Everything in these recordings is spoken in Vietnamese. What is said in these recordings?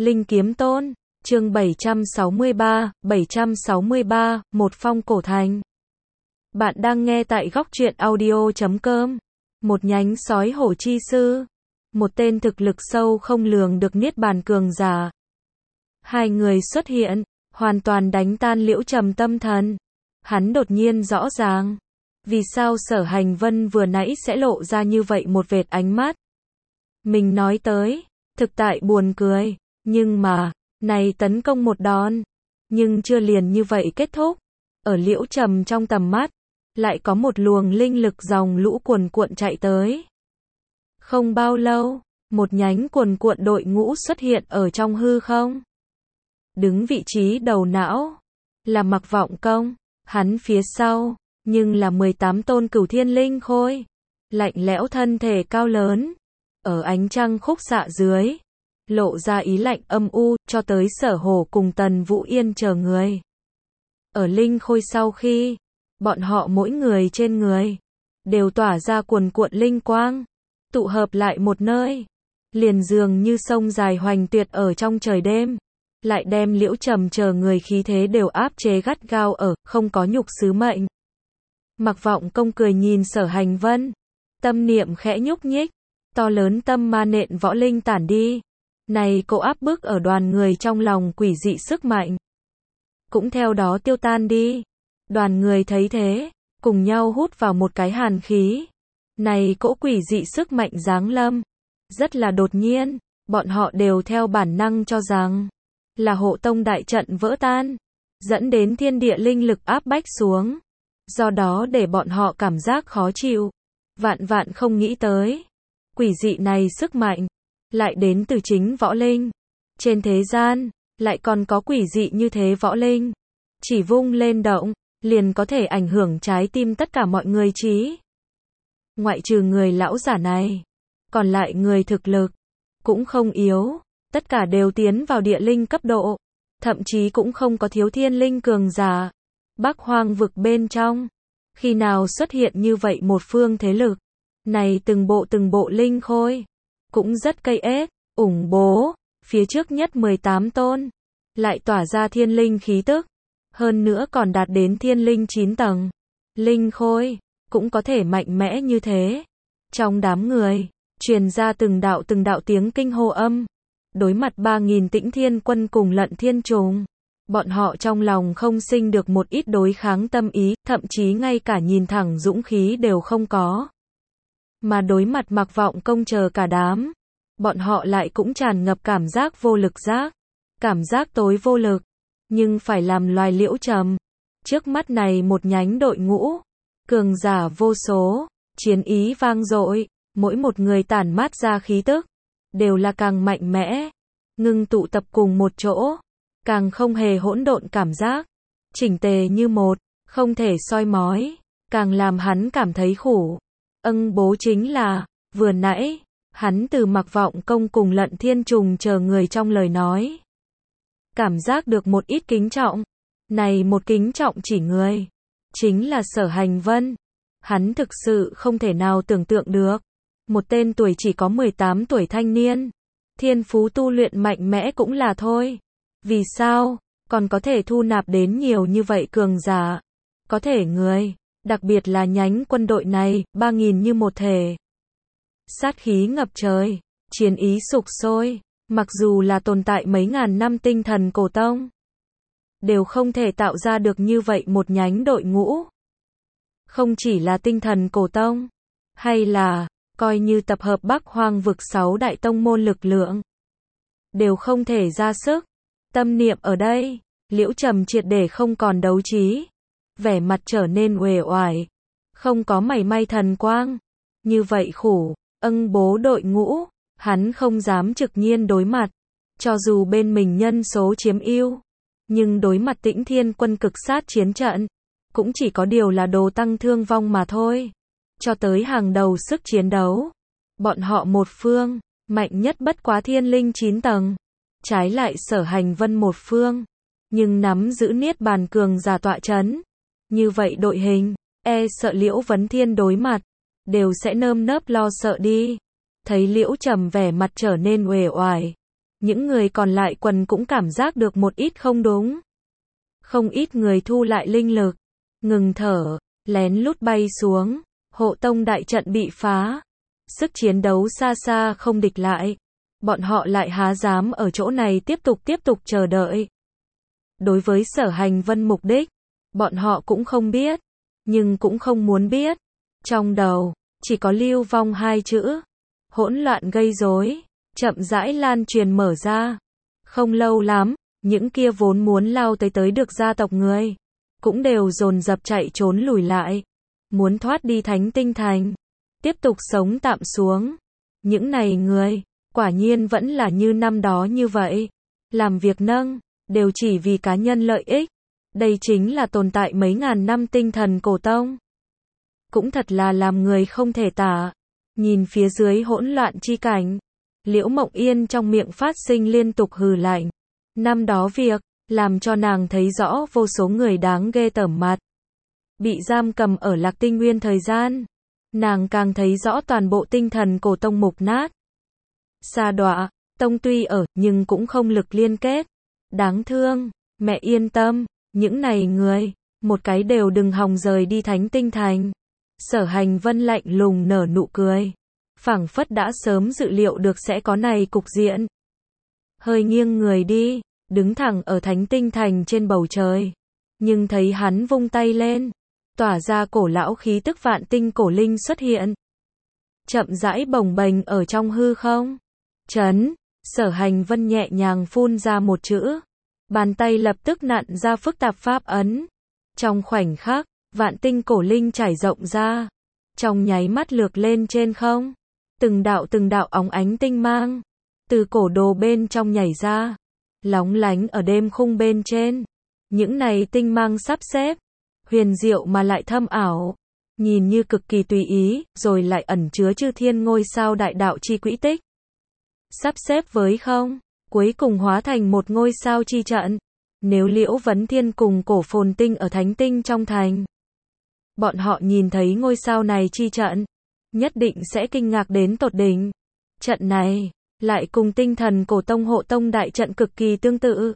Linh Kiếm Tôn, chương 763, một phong cổ thành. Bạn đang nghe tại góc truyện audio.com. Một nhánh sói hổ chi sư. Một tên thực lực sâu không lường được niết bàn cường giả. Hai người xuất hiện, hoàn toàn đánh tan Liễu Trầm tâm thần. Hắn đột nhiên rõ ràng. Vì sao Sở Hành Vân vừa nãy sẽ lộ ra như vậy một vệt ánh mắt. Mình nói tới, thực tại buồn cười. Nhưng mà, này tấn công một đòn. Nhưng chưa liền như vậy kết thúc. Ở Liễu Trầm trong tầm mắt, lại có một luồng linh lực dòng lũ cuồn cuộn chạy tới. Không bao lâu, một nhánh cuồn cuộn đội ngũ xuất hiện ở trong hư không. Đứng vị trí đầu não, là Mặc Vọng Công, hắn phía sau, nhưng là 18 tôn cửu thiên linh khôi. Lạnh lẽo thân thể cao lớn, ở ánh trăng khúc xạ dưới, lộ ra ý lạnh âm u, cho tới Sở Hổ cùng Tần Vũ Yên chờ người. Ở linh khôi sau khi, bọn họ mỗi người trên người, đều tỏa ra cuồn cuộn linh quang, tụ hợp lại một nơi, liền dường như sông dài hoành tuyệt ở trong trời đêm, lại đem Liễu Trầm chờ người khí thế đều áp chế gắt gao ở, không có nhục sứ mệnh. Mặc Vọng Công cười nhìn Sở Hành Vân, tâm niệm khẽ nhúc nhích, to lớn tâm ma nện võ linh tản đi. Này cỗ áp bức ở đoàn người trong lòng quỷ dị sức mạnh, cũng theo đó tiêu tan đi. Đoàn người thấy thế, cùng nhau hút vào một cái hàn khí. Này cỗ quỷ dị sức mạnh giáng lâm, rất là đột nhiên, bọn họ đều theo bản năng cho rằng là hộ tông đại trận vỡ tan, dẫn đến thiên địa linh lực áp bách xuống, do đó để bọn họ cảm giác khó chịu. Vạn vạn không nghĩ tới, quỷ dị này sức mạnh lại đến từ chính võ linh. Trên thế gian, lại còn có quỷ dị như thế võ linh. Chỉ vung lên động, liền có thể ảnh hưởng trái tim tất cả mọi người trí. Ngoại trừ người lão giả này, còn lại người thực lực, cũng không yếu. Tất cả đều tiến vào địa linh cấp độ. Thậm chí cũng không có thiếu thiên linh cường giả. Bắc Hoang vực bên trong, khi nào xuất hiện như vậy một phương thế lực. Này từng bộ linh khôi, cũng rất cây ếch, ủng bố, phía trước nhất 18 tôn, lại tỏa ra thiên linh khí tức, hơn nữa còn đạt đến thiên linh 9 tầng. Linh khôi, cũng có thể mạnh mẽ như thế. Trong đám người, truyền ra từng đạo tiếng kinh hô âm. Đối mặt 3.000 Tĩnh Thiên Quân cùng Lận Thiên Trùng, bọn họ trong lòng không sinh được một ít đối kháng tâm ý, thậm chí ngay cả nhìn thẳng dũng khí đều không có. Mà đối mặt Mặc Vọng Công chờ cả đám, bọn họ lại cũng tràn ngập cảm giác vô lực giác, cảm giác tối vô lực, nhưng phải làm loài Liễu Trầm. Trước mắt này một nhánh đội ngũ, cường giả vô số, chiến ý vang dội, mỗi một người tản mát ra khí tức, đều là càng mạnh mẽ, ngưng tụ tập cùng một chỗ, càng không hề hỗn độn cảm giác, chỉnh tề như một, không thể soi mói, càng làm hắn cảm thấy khủng. Bố chính là, vừa nãy, hắn từ Mặc Vọng Công cùng Lận Thiên Trùng chờ người trong lời nói. Cảm giác được một ít kính trọng. Này một kính trọng chỉ người, chính là Sở Hành Vân. Hắn thực sự không thể nào tưởng tượng được. Một tên tuổi chỉ có 18 tuổi thanh niên. Thiên phú tu luyện mạnh mẽ cũng là thôi. Vì sao, còn có thể thu nạp đến nhiều như vậy cường giả. Có thể người, đặc biệt là nhánh quân đội này, 3.000 như một thể. Sát khí ngập trời, chiến ý sục sôi, mặc dù là tồn tại mấy ngàn năm tinh thần cổ tông, đều không thể tạo ra được như vậy một nhánh đội ngũ. Không chỉ là tinh thần cổ tông, hay là, coi như tập hợp Bắc Hoang vực 6 đại tông môn lực lượng, đều không thể ra sức. Tâm niệm ở đây, Liễu Trầm triệt để không còn đấu trí, vẻ mặt trở nên uể oải, không có mảy may thần quang. Như vậy bố đội ngũ, hắn không dám trực nhiên đối mặt, cho dù bên mình nhân số chiếm ưu, nhưng đối mặt Tĩnh Thiên Quân cực sát chiến trận, cũng chỉ có điều là đồ tăng thương vong mà thôi. Cho tới hàng đầu sức chiến đấu, bọn họ một phương, mạnh nhất bất quá thiên linh 9 tầng, trái lại Sở Hành Vân một phương, nhưng nắm giữ niết bàn cường giả tọa chấn. Như vậy đội hình, sợ Liễu Vấn Thiên đối mặt, đều sẽ nơm nớp lo sợ đi. Thấy Liễu Trầm vẻ mặt trở nên uể oải, Những người còn lại quần cũng cảm giác được một ít không đúng. Không ít người thu lại linh lực, ngừng thở, lén lút bay xuống, hộ tông đại trận bị phá. Sức chiến đấu xa xa không địch lại. Bọn họ lại há dám ở chỗ này tiếp tục chờ đợi. Đối với Sở Hành Vân mục đích, bọn họ cũng không biết, nhưng cũng không muốn biết. Trong đầu, chỉ có lưu vong hai chữ. Hỗn loạn gây rối, chậm rãi lan truyền mở ra. Không lâu lắm, những kia vốn muốn lao tới được gia tộc người, cũng đều dồn dập chạy trốn lùi lại. Muốn thoát đi Thánh Tinh Thành, tiếp tục sống tạm xuống. Những này người, quả nhiên vẫn là như năm đó như vậy. Làm việc đều chỉ vì cá nhân lợi ích. Đây chính là tồn tại mấy ngàn năm tinh thần cổ tông. Cũng thật là làm người không thể tả. Nhìn phía dưới hỗn loạn chi cảnh, Liễu Mộng Yên trong miệng phát sinh liên tục hừ lạnh. Năm đó việc, làm cho nàng thấy rõ vô số người đáng ghê tởm mặt. Bị giam cầm ở Lạc Tinh Nguyên thời gian, nàng càng thấy rõ toàn bộ tinh thần cổ tông mục nát. Sa đọa, tông tuy ở, nhưng cũng không lực liên kết. Đáng thương, mẹ yên tâm, những này người, một cái đều đừng hòng rời đi Thánh Tinh Thành. Sở Hành Vân lạnh lùng nở nụ cười, phảng phất đã sớm dự liệu được sẽ có này cục diện. Hơi nghiêng người đi, đứng thẳng ở Thánh Tinh Thành trên bầu trời. Nhưng thấy hắn vung tay lên, tỏa ra cổ lão khí tức vạn tinh cổ linh xuất hiện. Chậm rãi bồng bềnh ở trong hư không. Chấn, Sở Hành Vân nhẹ nhàng phun ra một chữ. Bàn tay lập tức nặn ra phức tạp pháp ấn. Trong khoảnh khắc, vạn tinh cổ linh trải rộng ra. Trong nháy mắt lược lên trên không. Từng đạo óng ánh tinh mang. Từ cổ đồ bên trong nhảy ra. Lóng lánh ở đêm khung bên trên. Những này tinh mang sắp xếp. Huyền diệu mà lại thâm ảo. Nhìn như cực kỳ tùy ý, rồi lại ẩn chứa chư thiên ngôi sao đại đạo chi quỹ tích. Sắp xếp với không, cuối cùng hóa thành một ngôi sao chi trận. Nếu Liễu Vấn Thiên cùng Cổ Phồn Tinh ở Thánh Tinh trong thành, bọn họ nhìn thấy ngôi sao này chi trận, nhất định sẽ kinh ngạc đến tột đỉnh. Trận này, lại cùng tinh thần cổ tông hộ tông đại trận cực kỳ tương tự.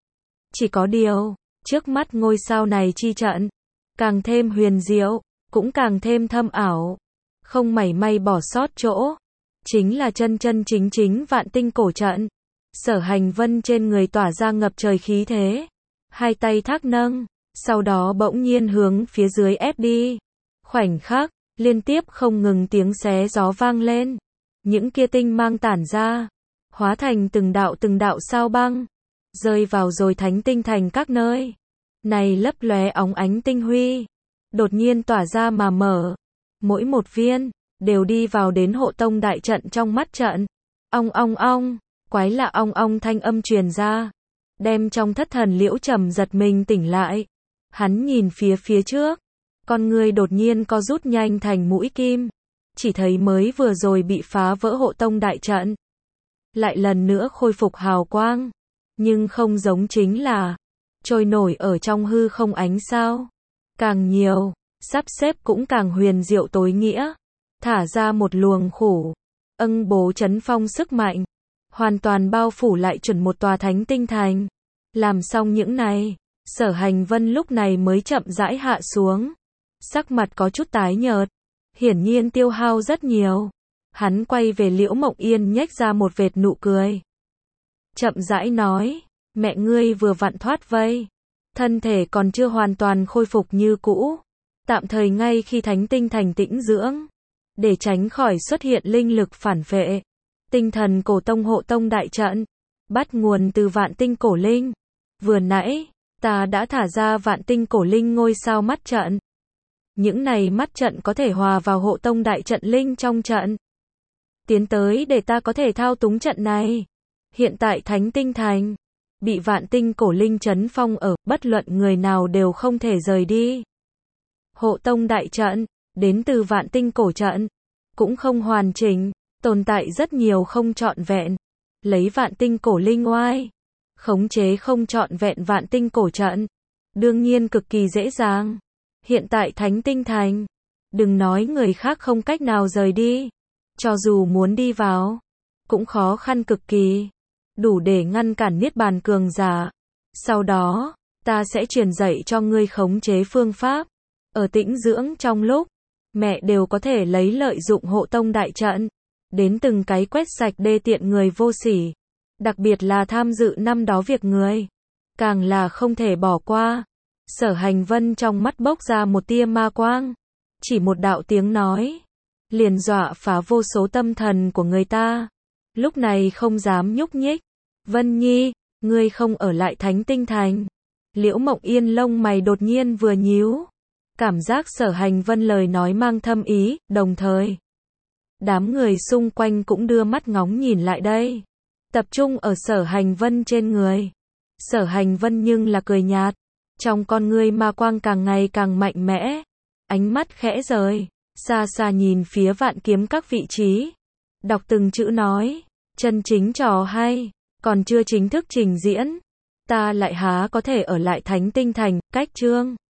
Chỉ có điều, trước mắt ngôi sao này chi trận, càng thêm huyền diệu, cũng càng thêm thâm ảo, không mảy may bỏ sót chỗ. Chính là chân chính vạn tinh cổ trận. Sở Hành Vân trên người tỏa ra ngập trời khí thế. Hai tay thác nâng, sau đó bỗng nhiên hướng phía dưới ép đi. Khoảnh khắc, liên tiếp không ngừng tiếng xé gió vang lên. Những kia tinh mang tản ra, hóa thành từng đạo sao băng, rơi vào rồi Thánh Tinh Thành các nơi. Này lấp lóe óng ánh tinh huy, đột nhiên tỏa ra mà mở. Mỗi một viên đều đi vào đến hộ tông đại trận trong mắt trận. Ong ong ong, quái lạ ong ong thanh âm truyền ra, đem trong thất thần Liễu Trầm giật mình tỉnh lại. Hắn nhìn phía trước, con người đột nhiên co rút nhanh thành mũi kim, chỉ thấy mới vừa rồi bị phá vỡ hộ tông đại trận, lại lần nữa khôi phục hào quang, nhưng không giống chính là trôi nổi ở trong hư không ánh sao, càng nhiều, sắp xếp cũng càng huyền diệu tối nghĩa. Thả ra một luồng khủ, bố chấn phong sức mạnh, hoàn toàn bao phủ lại chuẩn một tòa Thánh Tinh Thành. Làm xong những này, Sở Hành Vân lúc này mới chậm rãi hạ xuống. Sắc mặt có chút tái nhợt, hiển nhiên tiêu hao rất nhiều. Hắn quay về Liễu Mộng Yên nhếch ra một vệt nụ cười. Chậm rãi nói, mẹ ngươi vừa vặn thoát vây, thân thể còn chưa hoàn toàn khôi phục như cũ. Tạm thời ngay khi Thánh Tinh Thành tĩnh dưỡng, để tránh khỏi xuất hiện linh lực phản phệ. Tinh thần cổ tông hộ tông đại trận, bắt nguồn từ vạn tinh cổ linh. Vừa nãy, ta đã thả ra vạn tinh cổ linh ngôi sao mắt trận. Những này mắt trận có thể hòa vào hộ tông đại trận linh trong trận. Tiến tới để ta có thể thao túng trận này. Hiện tại Thánh Tinh Thành, bị vạn tinh cổ linh trấn phong ở, bất luận người nào đều không thể rời đi. Hộ tông đại trận, đến từ vạn tinh cổ trận, cũng không hoàn chỉnh, tồn tại rất nhiều không trọn vẹn. Lấy vạn tinh cổ linh oai, khống chế không trọn vẹn vạn tinh cổ trận, đương nhiên cực kỳ dễ dàng. Hiện tại Thánh Tinh Thành, đừng nói người khác không cách nào rời đi, cho dù muốn đi vào, cũng khó khăn cực kỳ. đủ để ngăn cản niết bàn cường giả. Sau đó, ta sẽ truyền dạy cho ngươi khống chế phương pháp. Ở tĩnh dưỡng trong lúc, mẹ đều có thể lấy lợi dụng hộ tông đại trận, đến từng cái quét sạch đê tiện người vô sỉ. Đặc biệt là tham dự năm đó việc người, càng là không thể bỏ qua. Sở Hành Vân trong mắt bốc ra một tia ma quang. Chỉ một đạo tiếng nói, liền dọa phá vô số tâm thần của người ta. Lúc này không dám nhúc nhích. Vân Nhi, ngươi không ở lại Thánh Tinh Thành. Liễu Mộng Yên lông mày đột nhiên vừa nhíu. Cảm giác Sở Hành Vân lời nói mang thâm ý, đồng thời đám người xung quanh cũng đưa mắt ngóng nhìn lại đây, tập trung ở Sở Hành Vân trên người. Sở Hành Vân nhưng là cười nhạt, trong con ngươi ma quang càng ngày càng mạnh mẽ, ánh mắt khẽ rời, xa xa nhìn phía Vạn Kiếm các vị trí, đọc từng chữ nói, chân chính trò hay, còn chưa chính thức trình diễn, ta lại há có thể ở lại Thánh Tinh Thành, cách chương